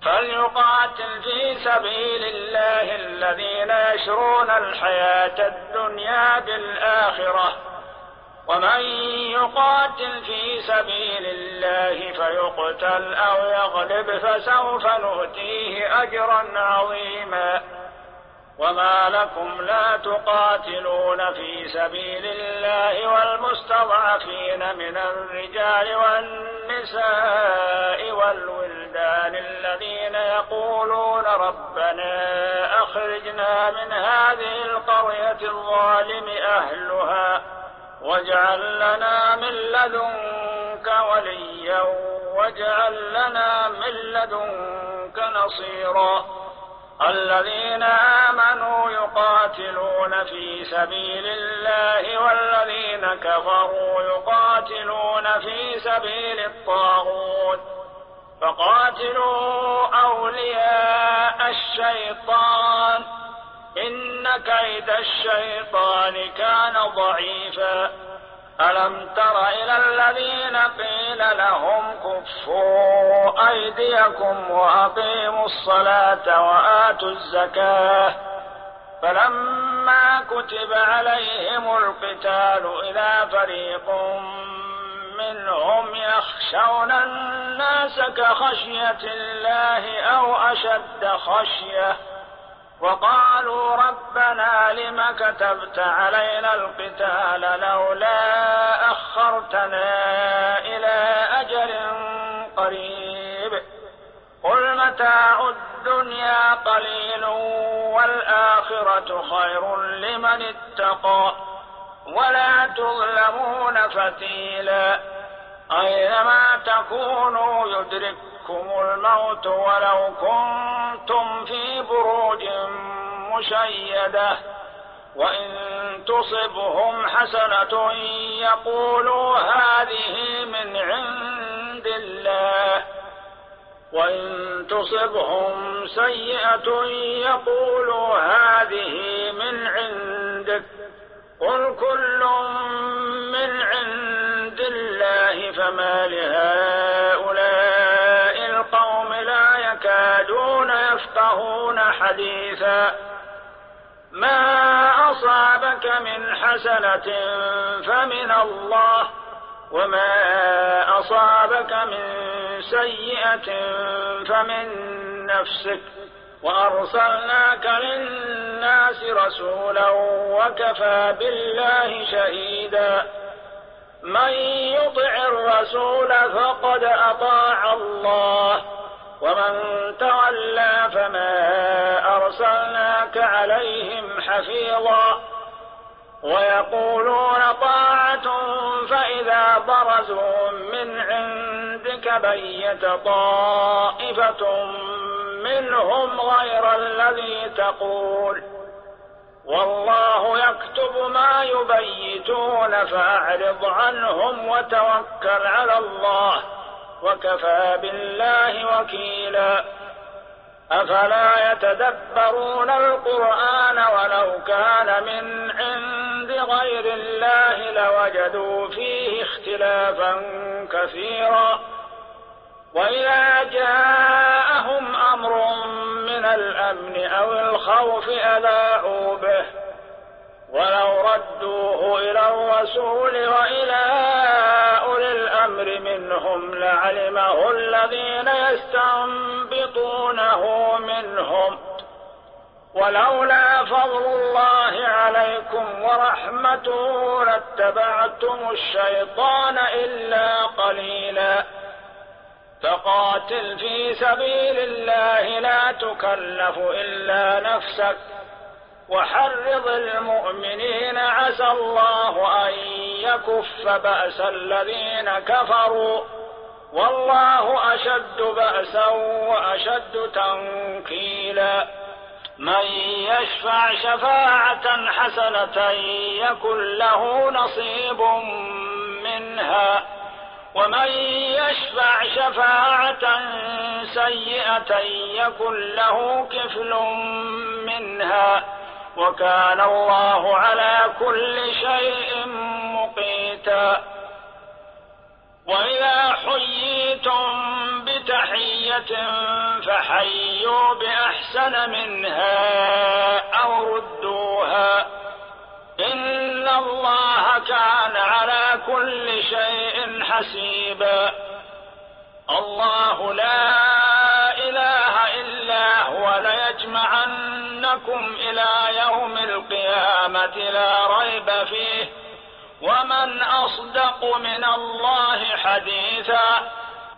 فليقاتل في سبيل الله الذين يشرون الحياة الدنيا بالآخرة، ومن يقاتل في سبيل الله فيقتل أو يغلب فسوف نؤتيه أجرا عظيما. وما لكم لا تقاتلون في سبيل الله والمستضعفين من الرجال والنساء والولدان الذين يقولون ربنا أخرجنا من هذه القرية الظالم أهلها واجعل لنا من لدنك وليا واجعل لنا من لدنك نصيرا. الذين آمنوا يقاتلون في سبيل الله والذين كفروا يقاتلون في سبيل الطاغوت فقاتلوا أولياء الشيطان إن كيد الشيطان كان ضعيفا. ألم تر إلى الذين قيل لهم كفوا أيديكم وأقيموا الصلاة وآتوا الزكاة فلما كتب عليهم القتال إذا فريق منهم يخشون الناس كخشية الله أو أشد خشية وقالوا ربنا لم كتبت علينا القتال لولا أخرتنا إلى أجل قريب قل متاع الدنيا قليل والآخرة خير لمن اتقى ولا تظلمون فتيلا. أينما تكونوا يدرككم الموت ولو كنتم في بروج مشيدة وإن تصبهم حسنة يقولوا هذه من عند الله وإن تصبهم سيئة يقولوا هذه من عندك قل كل من عند الله فما لهؤلاء القوم لا يكادون يفقهون حديثا. ما أصابك من حسنة فمن الله وما أصابك من سيئة فمن نفسك وأرسلناك للناس رسولا وكفى بالله شهيدا. من يطع الرسول فقد أطاع الله ومن تولى فما أرسلناك عليهم حفيظا. ويقولون طاعة فإذا برزوا من عندك بيت طائفة منهم غير الذي تقول والله يكتب ما يبيتون فأعرض عنهم وتوكل على الله وكفى بالله وكيلا. أفلا يتدبرون القرآن ولو كان من عند غير الله لوجدوا فيه اختلافا كثيرا. وإذا جاءهم أمر من الأمن أو الخوف أذاعوا به ولو ردوه إلى الرسول وإلى أولي الأمر منهم لعلمه الذين يستنبطونه منهم ولولا فضل الله عليكم ورحمته لاتبعتم الشيطان إلا قليلا. فقاتل في سبيل الله لا تكلف إلا نفسك وحرض المؤمنين عسى الله أن يكف بأس الذين كفروا والله أشد بأسا وأشد تنكيلا. من يشفع شفاعة حسنة يكن له نصيب منها ومن يشفع شفاعة سيئة يكن له كفل منها وكان الله على كل شيء مقيتا. وإذا حييتم بتحية قرية فحيوا بأحسن منها أو ردوها إن الله كان على كل شيء حسيبا. الله لا إله إلا هو ليجمعنكم إلى يوم القيامة لا ريب فيه ومن أصدق من الله حديثا.